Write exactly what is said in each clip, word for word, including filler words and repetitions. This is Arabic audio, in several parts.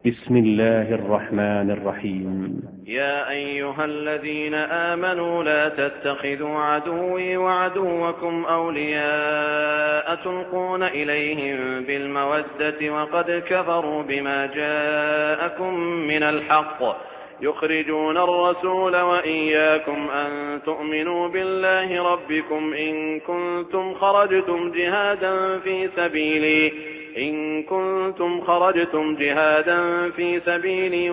بسم الله الرحمن الرحيم. يا أيها الذين آمنوا لا تتخذوا عدوي وعدوكم أولياء تلقون إليهم بالمودة وقد كفروا بما جاءكم من الحق يخرجون الرسول وإياكم أن تؤمنوا بالله ربكم إن كنتم خرجتم جهادا في سبيلي إن كنتم خرجتم جهادا في سبيلي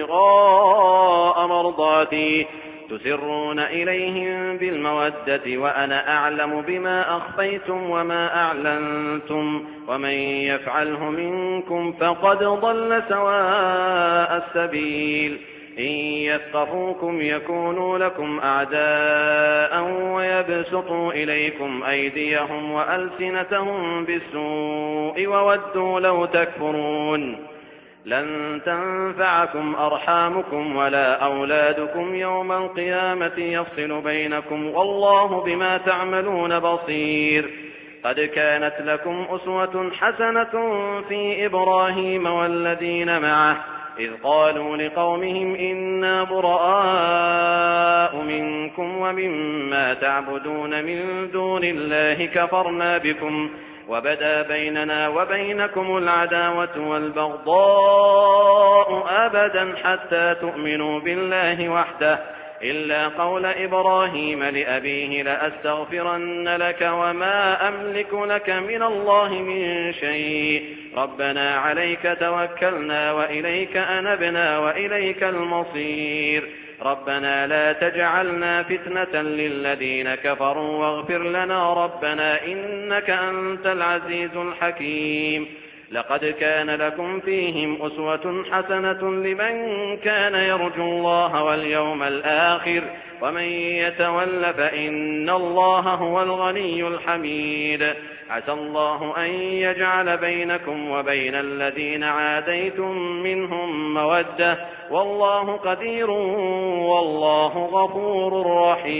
وابتغاء مرضاتي تسرون إليهم بالمودة وأنا أعلم بما أخفيتم وما أعلنتم ومن يفعله منكم فقد ضل سواء السبيل إن يثقفوكم يكونوا لكم أعداء ويبسطوا إليكم أيديهم وألسنتهم بالسوء وودوا لو تكفرون لن تنفعكم أرحامكم ولا أولادكم يوم القيامة يفصل بينكم والله بما تعملون بصير. قد كانت لكم أسوة حسنة في إبراهيم والذين معه إذ قالوا لقومهم إنا براء منكم ومما تعبدون من دون الله كفرنا بكم وبدا بيننا وبينكم العداوة والبغضاء أبدا حتى تؤمنوا بالله وحده إلا قول إبراهيم لأبيه لأستغفرن لك وما أملك لك من الله من شيء ربنا عليك توكلنا وإليك أنبنا وإليك المصير ربنا لا تجعلنا فتنة للذين كفروا واغفر لنا ربنا إنك أنت العزيز الحكيم. لقد كان لكم فيهم أسوة حسنة لمن كان يرجو الله واليوم الآخر ومن يتول فإن الله هو الغني الحميد. عسى الله أن يجعل بينكم وبين الذين عاديتم منهم مودة والله قدير والله غفور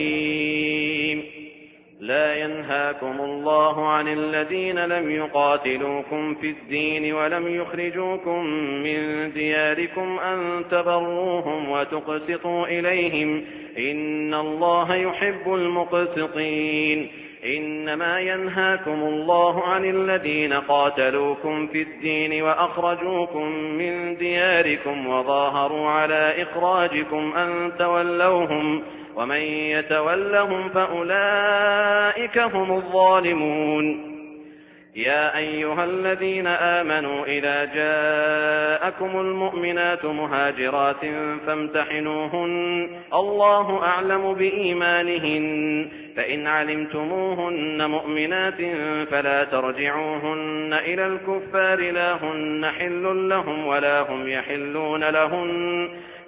رحيم. لا ينهاكم الله عن الذين لم يقاتلوكم في الدين ولم يخرجوكم من دياركم أن تبروهم وتقسطوا إليهم إن الله يحب المقسطين. إنما ينهاكم الله عن الذين قاتلوكم في الدين وأخرجوكم من دياركم وظاهروا على إخراجكم أن تولوهم ومن يتولهم فأولئك هم الظالمون. يا أيها الذين آمنوا إذا جاءكم المؤمنات مهاجرات فامتحنوهن الله أعلم بإيمانهن فإن علمتموهن مؤمنات فلا ترجعوهن إلى الكفار لا هن حل لهم ولا هم يحلون لهن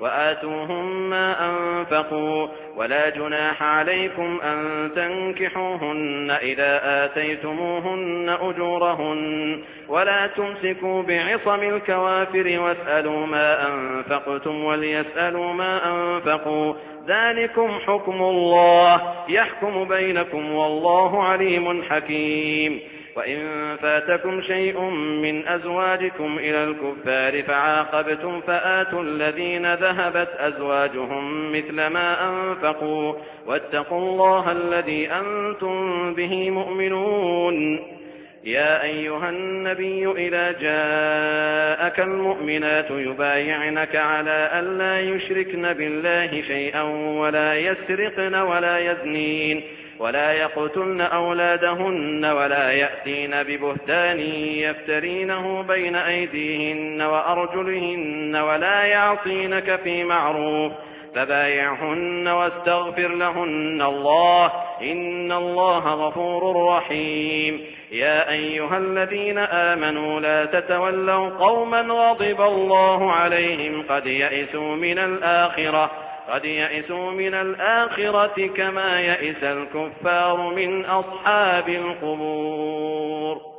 وآتوهم ما أنفقوا ولا جناح عليكم أن تنكحوهن إذا آتيتموهن أجورهن ولا تمسكوا بعصم الكوافر واسألوا ما أنفقتم وليسألوا ما أنفقوا ذلكم حكم الله يحكم بينكم والله عليم حكيم. وإن فاتكم شيء من أزواجكم إلى الكفار فعاقبتم فآتوا الذين ذهبت أزواجهم مثل ما أنفقوا واتقوا الله الذي أنتم به مؤمنون. يا أيها النبي إذا جاءك المؤمنات يبايعنك على أن لا يشركن بالله شيئا ولا يسرقن ولا يزنين ولا يقتلن أولادهن ولا يأتين ببهتان يفترينه بين أيديهن وأرجلهن ولا يعصينك في معروف فبايعهن واستغفر لهن الله إن الله غفور رحيم. يا أيها الذين آمنوا لا تتولوا قوما غضب الله عليهم قد يئسوا من الآخرة قد يئسوا من الآخرة كما يئس الكفار من أصحاب القبور.